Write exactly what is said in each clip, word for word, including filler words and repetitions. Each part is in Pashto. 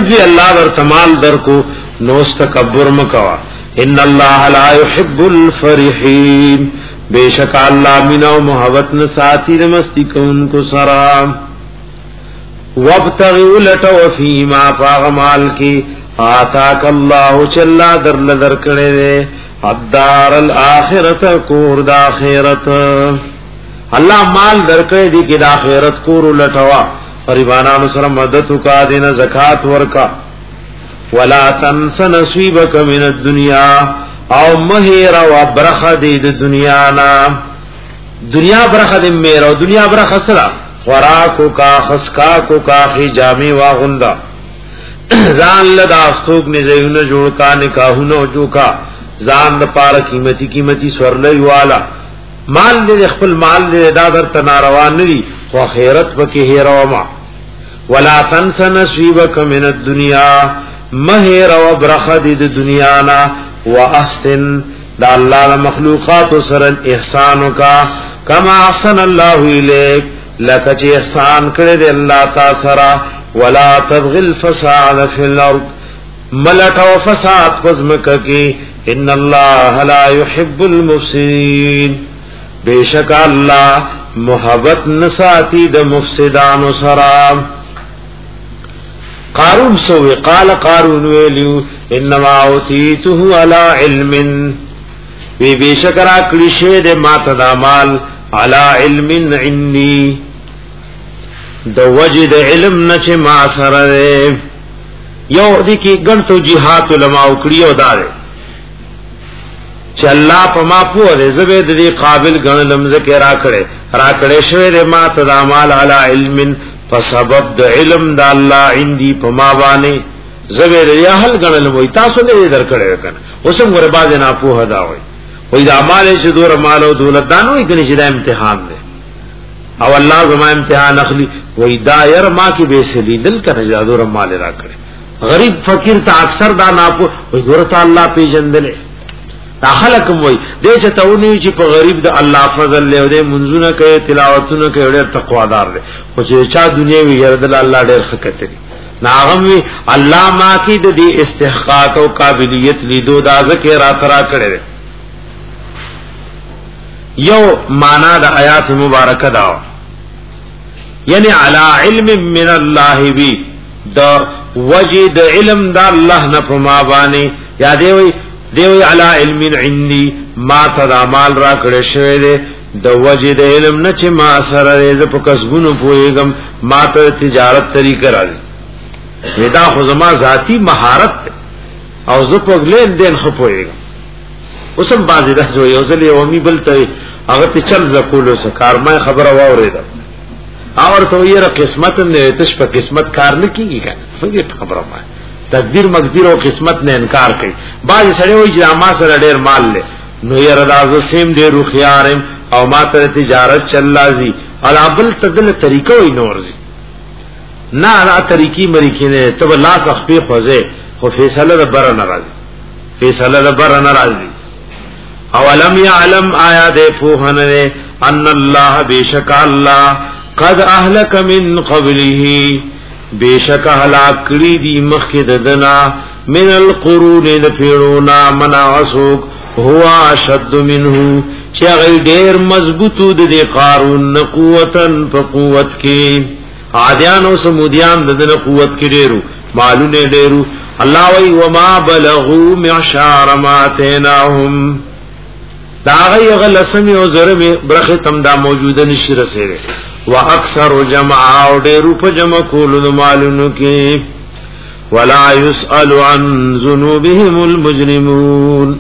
غریب دی الله در تمال در کو نو تکبر مکوا ان الله لا يحب الفرحين بیشک الله مینا محبت نه ساتي د مستی کون کو سرا وابتغوا لتو فيما فاغمال کی آتاک الله چلا در نظر کړي الدار الاخرت کور د اخرت الله مال درکړي دي کې د اخرت کور لټوا غریبانو سره مدد وکا دینه زکات ورکا ولا تنس نصیبک من الدنيا او مهر او برخه دې د دنیا نا دنیا برخه دې مهر او دنیا برخه سره خوراکو کا خسکا کو کا خي جامي واغوندا ځان لدا استوګ نه زيونه جوړ کا نکاحونو جوکا ځان د پاره قیمتي قیمتي سورلې والا مال دې خپل مال دې دادر تناروان ندي خو خیرت پکې هیروما ولا تنس نصیبک من الدنيا مهر او برخه دې د دنیا نا واحسن دا الله مخلوقات سره احسان کا کما احسن الله الیک لکه چې احسان کړی دې الله تعالی سره ولا تبغ الفساد فی الارض ملک او فساد پزمک کی ان الله لا يحب المفسدين بیشک الله محبت نساتی د مفسدان سرا قارون سو قال قارون ویلو انما اوتیته على علم وی بیشک را کلیشه د مات د مال على علم عندي د وجد علم نچ ما سره یو دي کی ګڼ توجیهات علماء کړیو دار چې الله په ما پوهه زبید دي قابل غنلم ذکر را کړي را کړي شوی د ما تدامال علی علم فسبب د علم د الله عندي په ما باندې زبید یا هل غنلم وي تاسو نه در کړي کنه اوسم ور باز نه پوهه دا وي وې د اعمال چې دور مال او دولت دانو یې کني چې دا امتحان دی او الله زما امتحان اخلي وې دا ير ما کې به سلی دل کنه چې دور مال را کړي غریب فقیر ته اکثر دا نه پوه وې ګورته الله پیژندل خلقم وای دې چې تاونی چې په غریب د الله فضل له دې منځونه کوي تلاوتونه کوي ډېر تقوا دار دی خو چې چا دنیا وی ګرځل الله ډېر خکته دی ناغم وی الله ما کې د دې استحقاق او قابلیت لیدو دا ذکر را ترا کړي یو معنا د آیات مبارکه دا یعنی علی علم من الله بی د وجد علم د الله نه په ما باندې یا دی وی دیوی علی علم عندي ما تدامال را کړی شوی دی د وجد علم نه چې ما سره ز په کسبونو پويګم ما ته تجارت طریقه راځي ودا خو زما ذاتی مهارت او زه په لین دین خو پويګم اوسم بازی ده جو یو ځل یو می بلته هغه ته چل زکولو سکار ما خبره واورید اور ته یې را قسمت نه تش په قسمت کار نه کیږي کنه فکر خبره ما تقدیر مقدیر او قسمت نه انکار کوي باز سره وای چې ما سره ډیر مال لې نو یې رضا سیم ډیر خيارم او ما ته تجارت چل لازي الابل تدل طریقو ای نورزي نه نه طریقې مریکې نه ته لا صحبي خوځه خو فیصله د بر ناراضي فیصله د بر ناراضي اولم يعلم آیا دې فوهنه ان الله بیشک الله قد اهلك من قبله بیشک هلاک کړي دي مخکې ددنا من القرون د پیړونا مناسوک هو اشد منه چې غي ډېر مضبوطو د قارون قوتن په قوت کې عادیان او سمودیان ددن قوت کې ډېرو مالونه ډېرو الله وی وما بلغوا معشار ما تناهم دا غي غلسم او زرم برخه تم دا موجوده نشي رسېږي واکثر جمع او ډېرو په جمع کولو مالونو کې ولا يسأل عن ذنوبهم المجرمون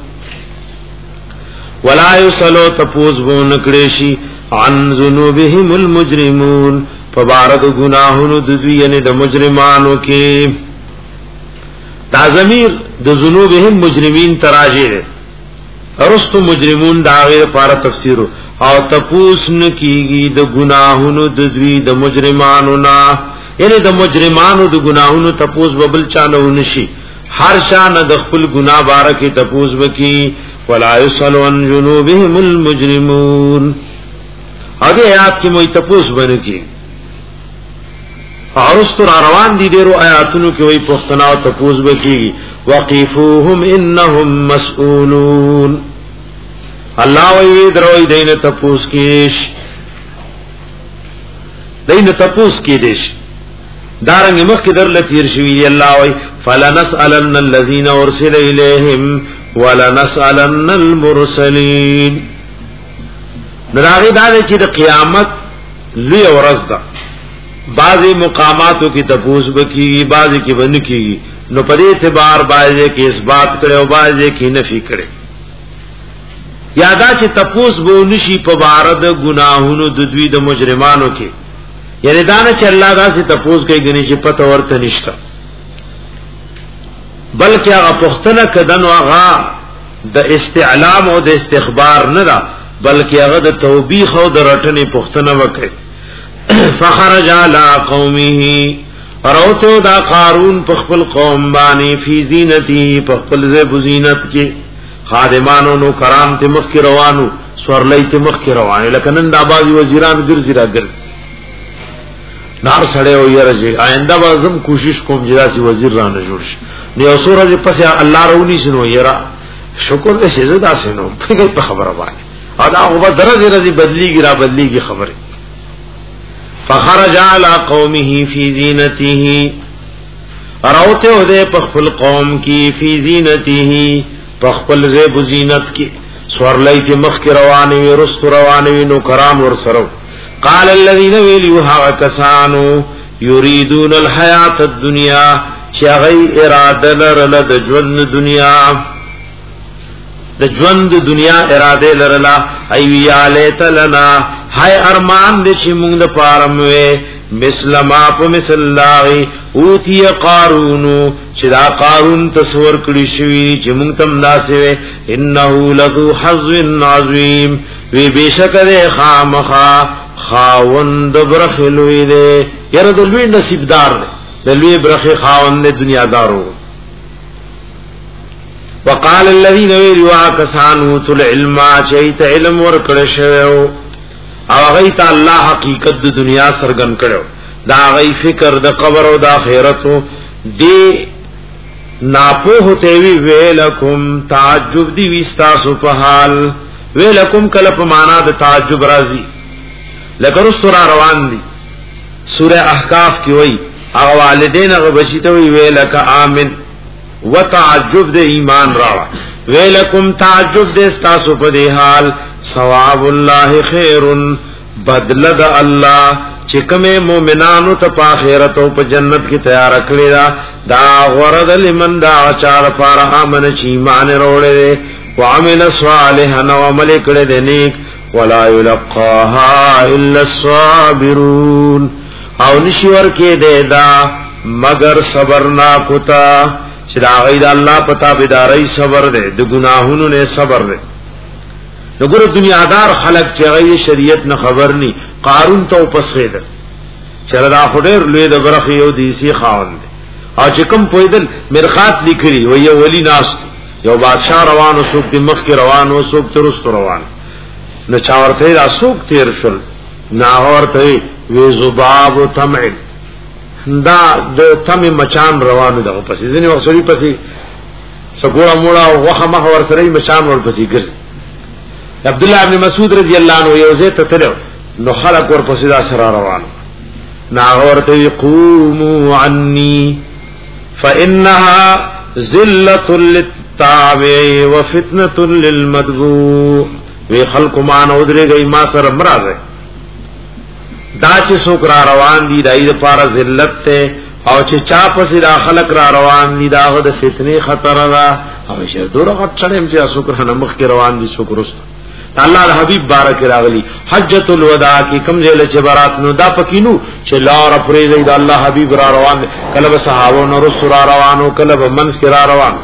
ولا يسأل تپوس بون کړي عن ذنوبهم المجرمون فبارد گناهونو د دوی یعنی د مجرمانو کې دا ضمیر د ذنوبهم مجرمین تراجی ده ارستو مجرمون دا غیر پارا تفسیرو او تپوس نکیگی د گناہونو د دوی د مجرمانو نا یعنی د مجرمانو د گناہونو تپوس ببل چانو نشی هر شان د خپل گناہ بارکی تپوس بکی ولا یسلو عن جنوبهم المجرمون اگه آیات کی موی تپوس بنکی ارستر روان دي ډیرو آیاتونو کې وای پښتنا او تپوس وکي وقفوهم انهم مسئولون الله وی دروي دین تپوس کیش دین تپوس کی دیش دارنګ مخ کې در لتیر شوی الله وی فلنسالن الذين ارسل اليهم ولنسالن المرسلين دراغي دا چې د قیامت لوی ورځ ده بعضی مقاماتو کی تپوس بکی بعضی کی بن کی نو پر اعتبار بعضی کی اثبات کړي او بعضی کی نفی کړي یادا چې تپوس بو نشي په بارد گناهونو د دوی د مجرمانو کې یعنی دا نه چې الله دا سي تپوس کوي غني چې پته ورته نشته بلکې هغه پښتنه کدن هغه د استعلام او د استخبار نه ده بلکې هغه د توبېخ او د رټنې پښتنه وکړي فخرج على قومه روتو دا قارون پخپل قوم بانی فی زینتی پخپل زیب زینت کی خادمانو نو کرام تی مخ کی روانو سورلی تی مخ کی روانو لکنن دا بازی وزیران گرزی را گرز نار سڑے ہو یا رجے آئندہ بازم کوشش کوم جدا سی وزیر رانا جوڑش نیو سورا جی پس اللہ رونی سنو یرا شکر دے شزدہ سنو پھر گئی پہ خبر آبانی اور دا غبا درز رضی بدلی گی را بدلی گی خبری فخرج على قومه في زينته روته ده پخپل قوم کی فی زینته پخپل زیب زینت کی سورلی تی مخ کی روانی وی رست روانی وی نو کرام ورسرو قال الذين ویلیوها کسانو یریدون الحیات الدنیا چغی اراده لرل د ژوند دنیا د ژوند دنیا اراده لرلا ایوی الیت لنا ہائے ارمان دے چی مونگ دا پارموے مثل ما پا مثل لاغی اوتی قارونو چی دا قارون تصور کری شوی چی مونگ تم دا سوے انہو لذو حظ عظیم وی بیشک دے خامخا خاوند برخلوی دے یار دلوی نصیب دار دے دلوی برخ خاوند دنیا دارو وقال الذین ویلوا کسانو تل علما چیت علم ورکڑشویو او غیت الله حقیقت د دنیا سرګن کړو دا غی فکر د قبر او د آخرت دی ناپو هته وی ویلکم تعجب دی وستاسو په حال ویلکم کله په معنا د تعجب راضی لکه رسول روان دی سوره احقاف کی وای هغه والدین هغه بچی ته وی ویلک امن وتعجب د ایمان راوا ویلکم تعجب د تاسو په دی حال ثواب الله خیر بدل د الله چې کومه مؤمنانو ته په آخرت او په جنت کې تیار کړی دا دا غرض لمن دا چار پر امن چې ایمان وروړي او عمل صالحا او عمل کړي د نیک ولا یلقاها الا الصابرون او نشور کې دا مگر صبر نا کوتا چې دا غید الله پتا بيداري صبر دے د ګناهونو نه صبر دے نګور دنیادار خلق چې غي شریعت نه خبر ني قارون ته پسخې ده چې دا خډر لوی د برخه یو دیسی خاوند او چې کوم پویدل مرخات لیکري و یو ولی ناس یو بادشاہ روانو سوق د مخ کې روانو سوق ترست روان نو چاورته را سوق تیر شل ناورته وی زباب تمع دا د تم مچان روانو دغه پسې ځنی وسوري پسې سګوړه موړه او وخه مخ ور سره مچان ور پسې ګرځي عبد الله ابن مسعود رضی الله عنه یو زه ته تلو نو خلق ور پسې دا سره روان ناغورته قوموا عني فانها ذله للتابع وفتنه للمدعو وی خلق ما نو درېږي ما سره مرزه دا چې څوک را روان دي دای د پاره ذلت ته او چې چا پسې دا خلق را روان دي دا د فتنې خطر را او شه دغه چړم چې څوک نه مخ کې روان دي څوک رست الله حبیب بارک راغلی حجۃ الوداع کی کم ځله چې برات نو دا پکینو چې لار پرې دی الله حبیب را روان کله صحابه نو رسول را روانو کله منس کې را روان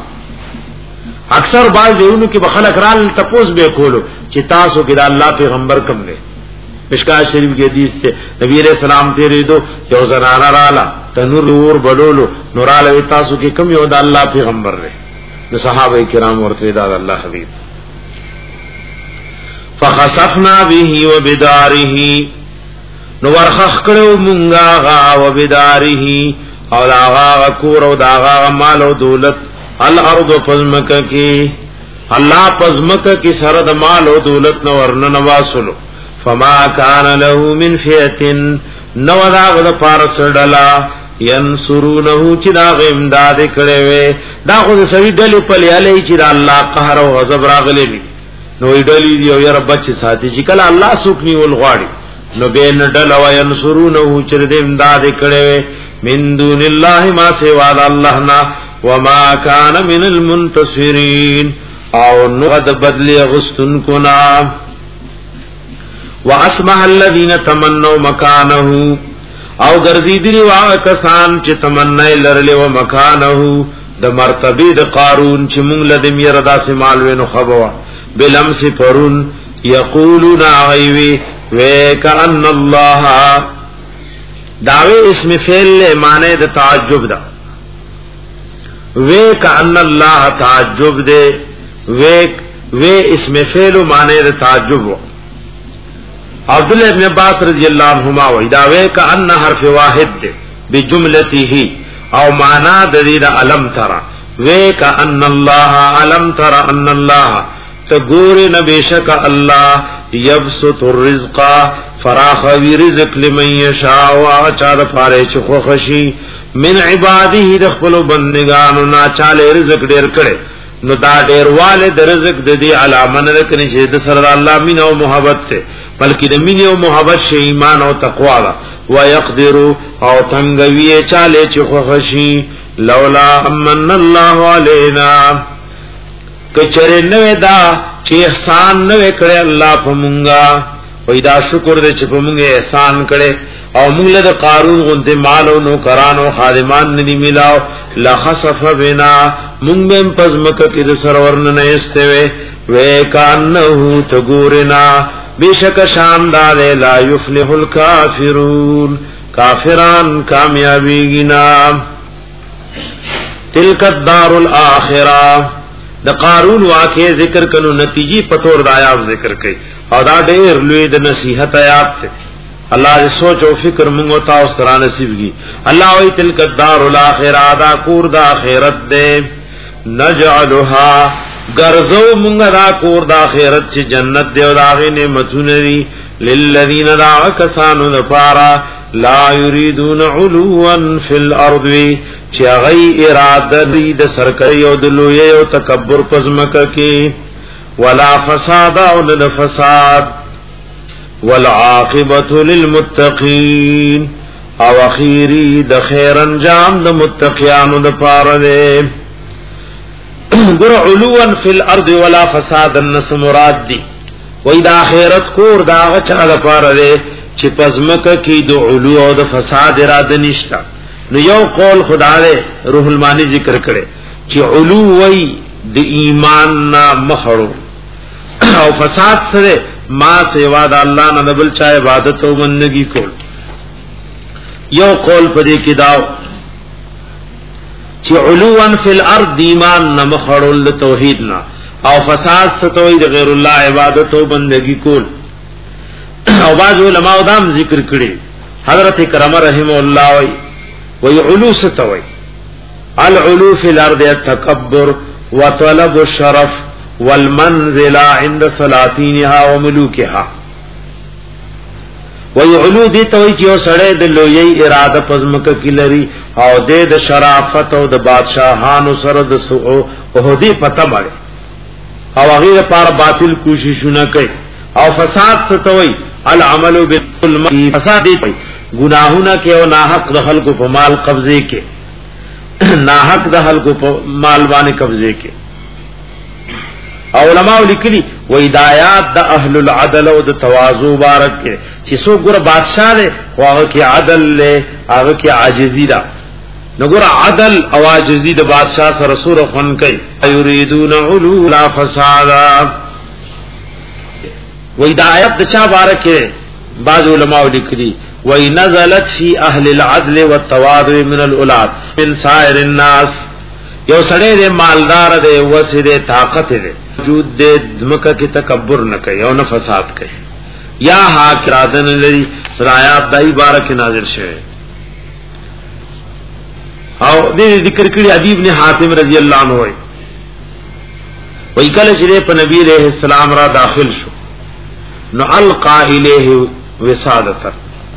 اکثر باز دیونو کې بخلق رال تپوس به کولو چې تاسو کې د الله پیغمبر کم دی مشکات شریف کی حدیث تے نبی علیہ السلام تیرے دو یو زنانا رالا تنور اور بلولو نورالا ویتاسو کی کم یو دا اللہ پیغمبر رہے صحابہ کرام ورطوی دا اللہ حبیب فخسفنا به وبداره نو ورخخ کړو مونږه غا و بداره او داغا کور او داغا مال او دولت الارض پزمک کی الله پزمک کی سره د مال او دولت نو ورن نواسلو فما کان له من فئه نو داغ د پارس ډلا ینصرونه چې دا امداد کړي وي دا خو سوي ډلې په لیالې چې الله قهر او غضب راغلي نو ډلې دی او یا رب چې ساتي چې کله الله سوکني ول غواړي نو بین ډل او ینصرونه چې د امداد کړي وي من دون الله ما سوا الله نا وما كان من المنتصرين او نغد بدل غستن كنا واسمع الذين تمنوا مكانه او ګرځیدلی وا کسان چې تمنا لرلې و مکانه د مرتبه د قارون چې مونږ له دې ردا سي مال وینو خبوا بلمس پرون یقولون ایوی وکأن الله داوی اسم فعل له معنی د تعجب دا وکأن الله تعجب دے وک و اسم فعل معنی د تعجب عبد الله ابن عباس رضی اللہ عنہما و داوی کأن حرف واحد دے بجملته او معنا د دې علم ترى وکأن الله علم ترى ان الله تگور نبیشک اللہ یبسط الرزق فراخ وی رزق لمن یشاء و چار پاره چخو خشی من عباده دخلوا بندگانو نا چاله رزق ډیر کړي نو دا ډیر والد رزق د دې علامه نه کني چې د سره الله مين او محبت ته بلکې د مين او محبت شی ایمان او تقوا وا ويقدر او تنگوی چاله چخو خشی لولا امن الله علينا کچره نو دا چې احسان نو کړي الله په مونږه وای دا شکر دې چې په مونږه احسان کړي او موږ له قارون غنته مال او نو کرانو خادمان ندي ملاو لخسف بنا مونږ هم پزمک کې د سرورن نه استوي وکانه تغورنا بیشک شاندار لا یفلح الکافرون کافران کامیابی گنا تلک الدار الاخره د قارون واقع ذکر کنو نتیجی پتور د آیات ذکر کړي او دا ډېر لوی د نصیحت آیات ته الله دې سوچ او فکر موږ ته اوس تر نصیب کی الله وی تلک الدار الاخره دا کور د اخرت دې نجعلها غرزو موږ دا کور د اخرت چې جنت دې او داغه نعمتونه دي للذین دا کسانو لپاره لا یریدون علوا فی الارض چې غي اراده دې د سرکړی او د لوی او تکبر پزمکه کې ولا فساد او د فساد والعاقبه للمتقین او اخیری د خیر انجام د متقیانو د پاره ده ګور علوا فی الارض ولا فساد النس مراد دی وې د اخرت کور دا غچا د پاره ده چې پزمکه کې د علو او د فساد اراده نشتا نو یو قول خدای روح المانی ذکر کړي چې علو وای د ایمان نه مخړو او فساد سره ما سیوا د الله نه بل چا عبادت او بندگی کول یو قول پدې کې داو چې علوان فی الارض ایمان نه مخړو توحید نه او فساد ستوي د غیر الله عبادت او بندگی کول او بعض علماء دام ذکر کړي حضرت کرامه رحم الله وای وی علو ستوي العلو فی الارض التکبر وطلب الشرف والمنزل عند سلاطینها وملوکها وی علو دی توي چې سړی د لوی اراده پزمک کلری او د شرافت او د بادشاہانو سره د سو او دی پته مړي او غیر پر باطل کوششونه کوي او فساد ستوي العمل بالظلم فساد دی گناہونا کے او ناحق دخل کو په مال قبضے کے ناحق دخل کو په مال باندې قبضے کے علماء لیکلی و ہدایات د اهل العدل او د تواضع مبارک کے چې سو ګور بادشاہ دے هغه کې عدل له هغه کې عاجزی دا نګور عدل او عاجزی د بادشاہ سره سور خون کوي یریدون علو لا فسادا و ہدایت د چا بارک بعض علماء لیکلی وَإِ نَزَلَتْ فِي أَهْلِ الْعَدْلِ وَالتَّوَاضُعِ مِنَ الْأُولَادِ مِنْ سَائِرِ النَّاسِ یو سړی دې مالدار دې وسه دې طاقت دې وجود دې ځمکه کې تکبر نه کوي او نه فساد کوي یا ها کرادن لري سرایات دای بارک نازل شوه. او دې ذکر کړی ادی ابن حاتم رضی الله عنه وای وای کله چې په نبی عليه السلام را داخل شو نو القا الیه وسادت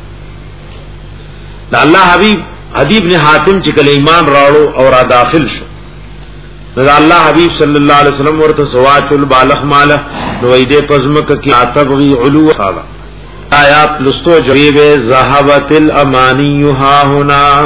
دا الله حبیب ادی ابن حاتم چې کله ایمان راړو او را داخل شو نو الله حبیب صلی الله علیه وسلم ورته سواچ البالغ مال نو ایده پزمک کی اتبغي علو صالا آیات لستو جریب ذهبت الامانی ها هنا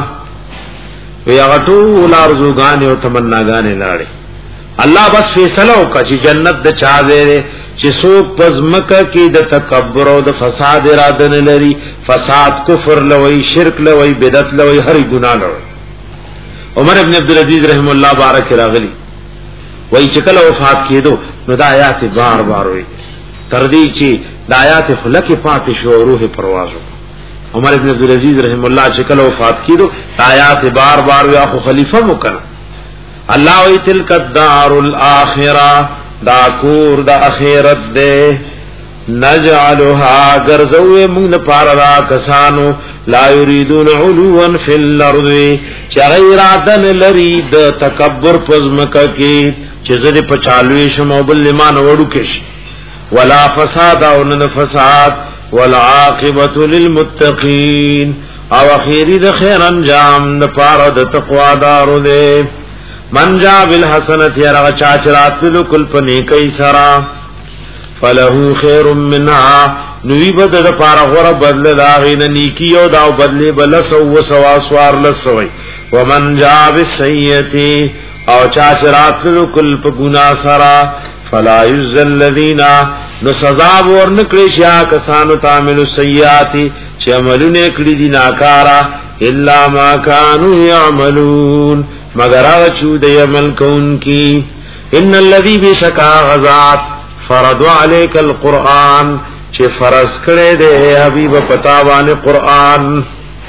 ویغتو لارزوگان او تمناگان لاړي الله بس فیصله وکړي چې جنت د چا دی چې څوک پزمک کی د تکبر او د فساد اراده نه لري فساد کفر لوي شرک لوي بدعت لوي هر ګناه لوي. عمر ابن عبد العزيز رحم الله بارک راغلی وای چې کله وفات کېدو نو د آیات بار بار وای تر دې چې د آیات خلق پاتې شو روح پروازو. عمر ابن عبد العزيز رحم الله چې کله وفات کېدو آیات بار بار وای خو خلیفہ مکر الله وی تلک الدار الاخره دا کور د اخرت ده نجعلها غرزو من پارا کسانو لا یریدون علوا فی الارض چ غیر عدن لری د تکبر پزمک کی چې زری پچالوی شمو بل لمان وړو کش ولا فساد او نه فساد والعاقبۃ للمتقین او اخیری د خیر انجام د پارا د تقوا دارو ده من جا بالحسنۃ یرا چاچرات کل پنی کای سرا فله خیر منها نوی بدل پارا غره بدل داغین نیکی او دا بدل بل سو سوا سوار لسوی ومن جا بالسیئه او چاچرات کل په ګنا سرا فلا یذل الذین نو سزا ورنکړي شیا کسانو تعمل السیئات چې عملونه کړی دي ناکارا الا ما كانوا يعملون مگر هغه چې د عمل کوونکی ان الذي بشکا غزات فرض عليك القرآن چې فرض کړي دي حبيب پتا باندې قرآن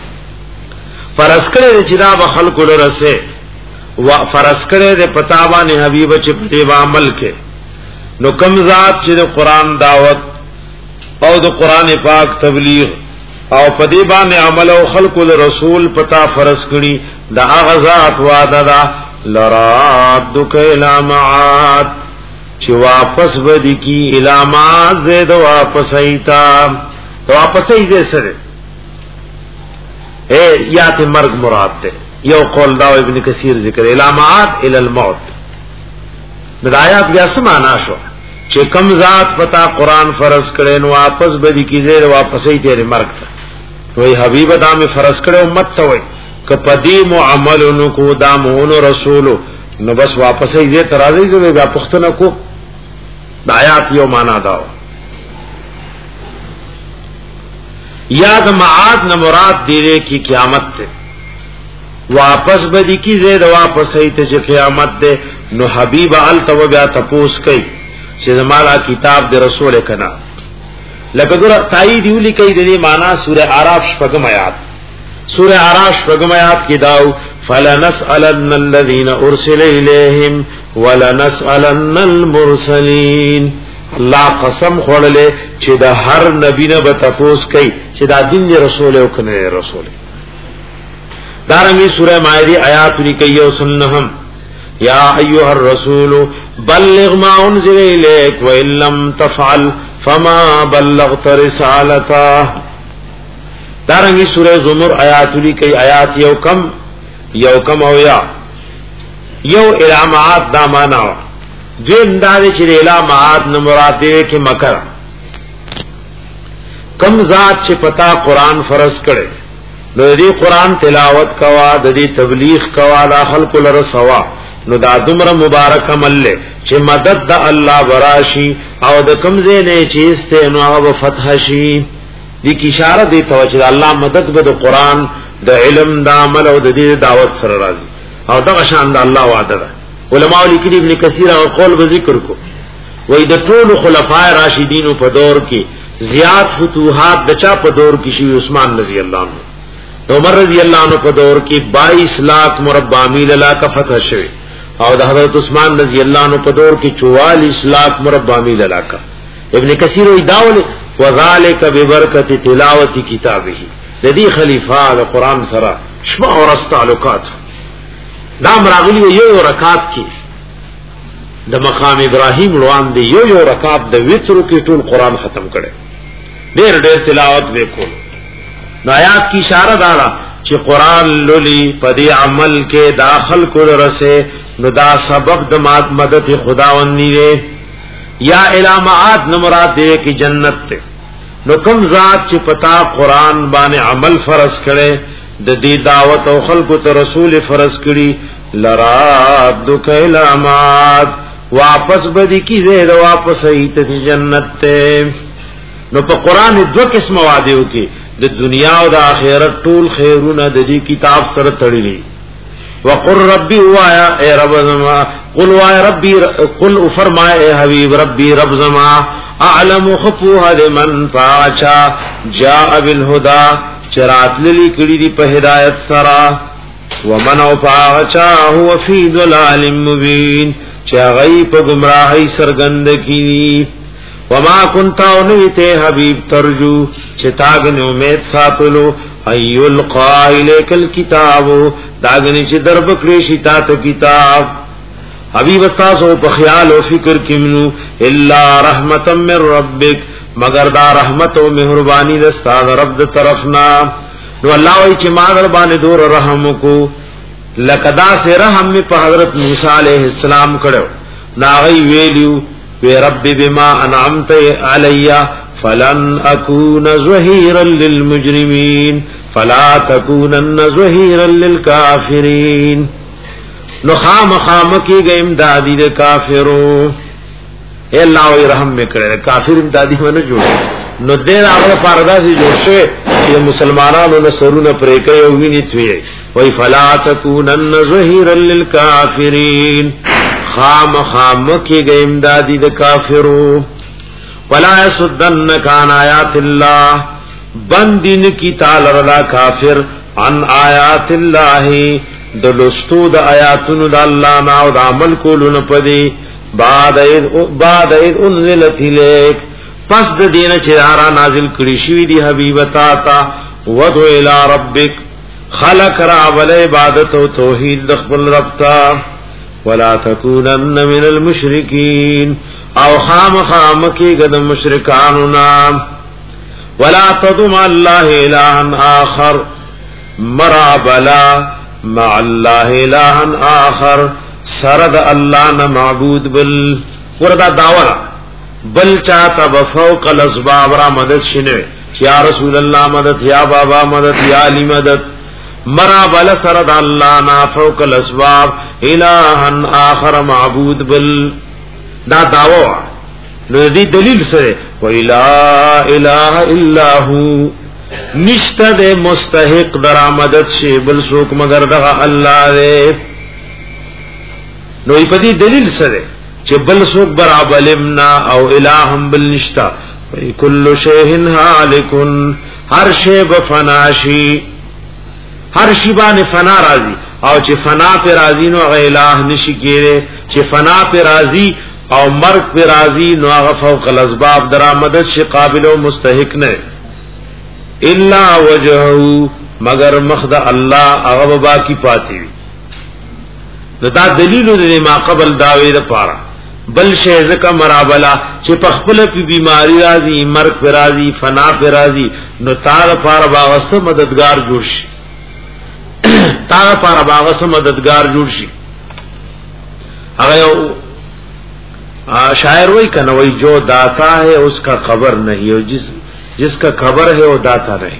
فرض کړي چې دا به خلق لرسه و فرض کړي دي پتا باندې حبيب چې په عمل کې نو کم ذات چې د قرآن دعوت او د قرآن پاک تبلیغ او پدی باندې عمل او خلق الرسول پتا فرض کړي دا غزات وعده دا لرادک الى معاد چې واپس بدی کی الى معاد زید واپس ایتا واپس ایزه سره اے یات مرگ مراد ده یو قول دا ابن کثیر ذکر الى معاد الى الموت دا آیات بیا سمانا شو چې کم ذات پتا قرآن فرض کړي نو واپس بدی کی زید واپس ایته مرگ ته وی حبیب دا می فرض کړو امت ته وی ک پدیم عملونو کو دامون رسولو نو بس واپس یې ترازی زوی بیا پختنه کو د آیات یو معنا دا یاد معاد نه مراد دیره کی قیامت ته واپس بدی کی زید واپس ایته چې قیامت ده نو حبیب ال تو بیا تپوس کوي چې زمالا کتاب د رسول کنا لکه ګور تایید یو لیکي د دې معنا سوره اعراف شپږم آیات سوره اعراف شپږم آیات کې داو فلنسألن الذين ارسل اليهم ولنسألن المرسلين الله قسم خورله چې د هر نبی نه به تفوس کوي چې دا دین رسول او کنه رسول دارنګه سوره مائده آیات لیکي او سنهم یا ایها الرسول بلغ ما انزل اليك وان لم تفعل فما بلغت رسالته دارنګي سوره زمر آیات لیکي آیات یو کم یو کم او یا یو علامات دا معنا دین دا چې علامات نو مراد دی کې مکر کم ذات چې پتا قران فرض کړي نو دې قران تلاوت کوا د دې تبلیغ کوا د خلق لره سوا نو دا دمر مبارک عمل له چې مدد د الله وراشي او د کمزې نه چیسته نو هغه فتح شي دې کی اشاره دی توجه الله مدد به د قران د علم د عمل او د دې دعوت سره راځي او دا شان د الله وعده ده علماء لیکلي ابن کثیر او قول به ذکر کو وای د ټول خلفای راشدین په دور کې زیات فتوحات د چا په دور کې شي عثمان رضی الله عنه عمر رضی الله عنه په دور کې بائیس لاکھ مربع میل علاقه فتح شوه او د حضرت عثمان رضی الله عنه په دور کې چوالیس لاکھ مربع میل علاقه ابن کثیر وی داول وذالک ببرکت تلاوت کتابه د دې خلیفہ د قران سره شپه او ورځ تعلقات دا مراغلی یو رکعت کې د مقام ابراهیم روان دی یو یو رکعت د وتر کې ټول قران ختم کړي ډېر ډېر تلاوت وکړو نو آیات کی اشاره دارا چې قران لولي په دې عمل کې داخل کول رسه نو دا سبب د مدد خداوند دی یا علامات نو مراد دی کی جنت ته نو کوم ذات چې پتا قران باندې عمل فرض کړي د دې دعوت او خلق ته رسول فرض کړي لراد کلامات واپس بدی کی زید واپس ایت جنت ته نو په قران دو قسم وعده وکي د دنیا او د آخرت ټول خیرونه د دې کتاب سره تړلي وقر ربي وایا اے رب زما قل وایا ربي قل فرمایا اے حبيب ربي رب زما اعلم خفوها لمن فاچا جاء بالهدى چرات للی کړي دی په هدایت سره ومن او فاچا هو في ضلال مبين چا غي په گمراهي سرګند کی وما كنت اونته حبيب ترجو چتاګن امید ساتلو ايل قائل کل کتاب داګنی چې درب کړی شي تا ته کتاب حبيب تاسو په خیال او فکر کې منو الا رحمتا من ربک مگر دا رحمت او مهرباني د ستاسو رب د طرفنا نو الله وی چې ما در باندې دور رحم کو لقدا سے رحم په حضرت موسی عليه السلام کړو ناغي ویلیو وی رب بما انعمت علی فلن اكون ظهيرا للمجرمين فلا تكونن ظهيرا للكافرين نو خام خام کی گئی امدادی دے کافرو اے اللہ وی رحم میکڑے کافر امدادی منو جوڑ نو دیر آغا پاردا سی جوڑ شوئے چی مسلمانانو نصرون پریکے اوینی توئے وی فلا تکونن ظہیرا للکافرین خام خام کی گئی امدادی دے کافرو ولا یسدنک عن آیات اللہ بندین کی تالرلا کافر عن آیات اللہ دلستو د آیاتونو د الله نه او د عمل کولو نه پدی بعد بعد انزلت الیک پس د دین چې را نازل کړي شوی دی حبیب تا تا ودو الی ربک خلق را ول عبادت او توحید د خپل رب تا ولا تکونن من المشرکین او خام خام کی گد مشرکانو نام ولا تدم الله الها آخر مرا بلا مع الله الہن آخر سرد اللہ نہ معبود بل وردا داورا بل چاہتا بفوق الاسباب را مدد شنوے یا رسول اللہ مدد یا بابا مدد یا علی مدد مرا بل سرد اللہ نہ فوق الاسباب الہن آخر معبود بل دا داوا دی دلیل سے وَإِلَا إِلَهَ إِلَّا هُ نشتا دے مستحق در مدد شی بل سوک مگر دغا اللہ دے نوی پتی دلیل سرے چه بل سوک برابر امنا او الہم بل نشتا کل شیہن حالکن ہر شی بفناشی ہر شی بان فنا رازی او چه فنا پی رازی نو اغا الہ نشی کیرے چه فنا پی رازی او مرگ پی رازی نو اغا فوق الاسباب در مدد شی قابل و مستحق نے الا وجهه مگر مخد الله هغه باقی پاتې وي دا دلیل دی ما قبل داوی د پاره بل شی زکه مرابلا چې په خپل په بیماری راځي مرګ پر راځي فنا پر راځي نو تار پاره باغس مددگار جوړ شي تار پاره باغس مددگار جوړ شي هغه شاعر وای کنه وای جو داتا ہے اس کا خبر نہیں اور جس جس کا خبر ہے وہ داتا رہے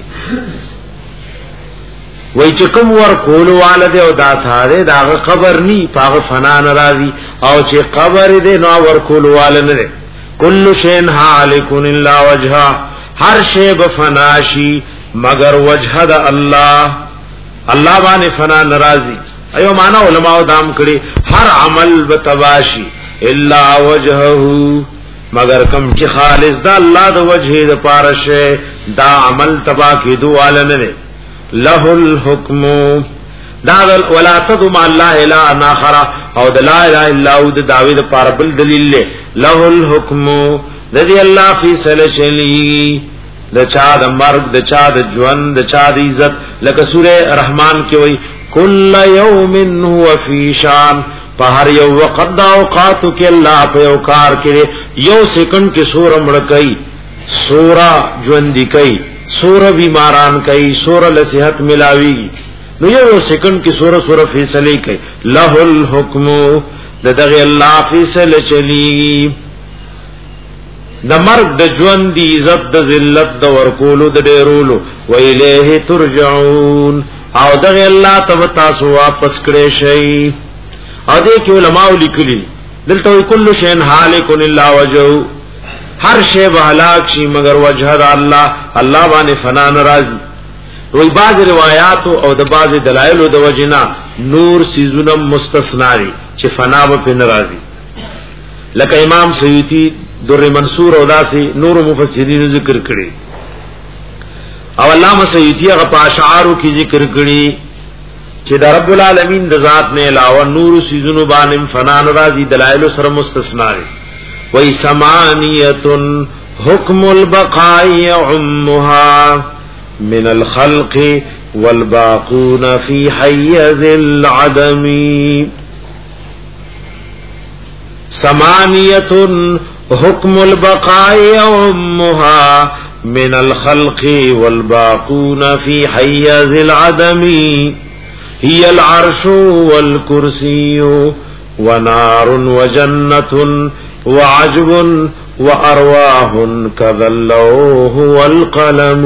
وای چې کوم ور کول والده او داتا دې دا خبر ني پاغ فنا ناراضي او چې خبر دې نو ور کول والنه نه کل شین حالکن الا وجها هر شی بفناشی مگر وجه د الله الله باندې فنا ناراضي ایو معنا علماء دام کړي هر عمل بتباشی الا وجهه مگر کم چې خالص دا الله د وجه د پارشه دا عمل تبا کی دواله نه له الحكم دا ولا تدم الله الا اخر او د لا اله الا هو د داوود پر بل دلیل له الحكم د دې الله فیصله چلی د چا د مرګ د چا د ژوند د چا د عزت لکه سوره رحمان کې وای کل یوم هو فی شان په هر یو وخت د اوقات کې الله په یو کار کې یو سکند کې سوره مړ کوي سوره ژوند کوي سوره بیماران کوي سوره له صحت ملاوي نو یو سکند کې سوره سوره فیصله کوي له الحکم د دغه الله فیصله چلی د مرګ د ژوند دی عزت د ذلت د ورکولو د ډیرولو و الیه ترجعون او دغه الله ته تاسو واپس کړئ شي او دې کې علماء لیکلي دلته کل شی هالک الا وجهه هر شی به هلاک شي مگر وجه د الله الله باندې فنا ناراضي وی بعض روایات او د بعض دلایل او د وجنا نور سيزونه مستثنا دي چې فنا به ناراضي لکه امام سیوطی در منصور او داسي نور مفسرین ذکر کړي او علامه سیوطی هغه په اشعارو کې ذکر کړي چې د رب العالمین د ذات نه علاوه نور سيزونه باندې فنا ناراضي دلایل سره مستثنا دي وی ثمانیه حکم البقاء عمها من الخلق والباقون في حيز العدم ثمانیه حکم البقاء عمها من الخلق والباقون في حيز العدم هي العرش والكرسي ونار وجنة وعجب وارواح كذا اللوح والقلم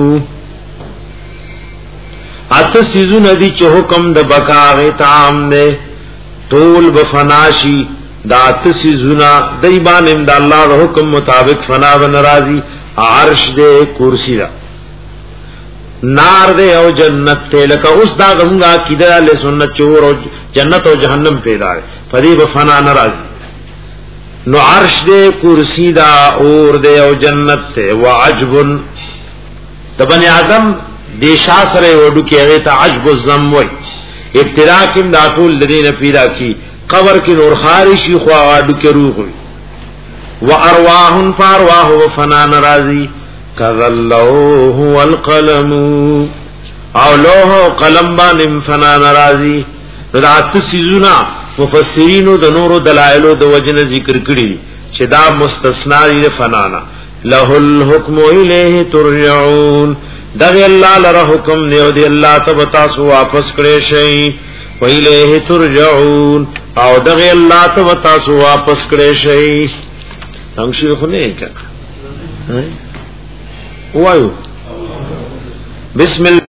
اتسیزو ندی چه حکم د بقاغ تام نے طول بفناشی دا اتسیزونا دیبان امد اللہ دا حکم مطابق فنا بنرازی عرش دے کرسی دا نار دے او جنت تے لکا اس دا غمگا کی دا لے سنت چور او جنت او جہنم پیدا ہے فریب فنا نرازی نو عرش دے کرسی دا اور دے او جنت تے وعجبن دا بنی آدم دے شاسر وڈو کی اغیتا عجب الزم وی ابتدا کم دا طول لدین پیدا کی قبر کی نور خارشی خواہ وڈو کی روح وی وارواحن فارواح وفنا نرازی کذلوح والقلم او لوح و قلم بانم فنا نرازی نو دا اتسیزونا مفسرینو د نورو دلائلو د وجنه ذکر کړي چې دا مستثنا دي فنانا له الحكم الیه ترجعون دغه الله لره حکم دی دی الله ته تاسو واپس کړئ شي و الیه ترجعون او دغه الله ته تاسو واپس کړئ شي څنګه شي خو نه کړه وایو بسم الله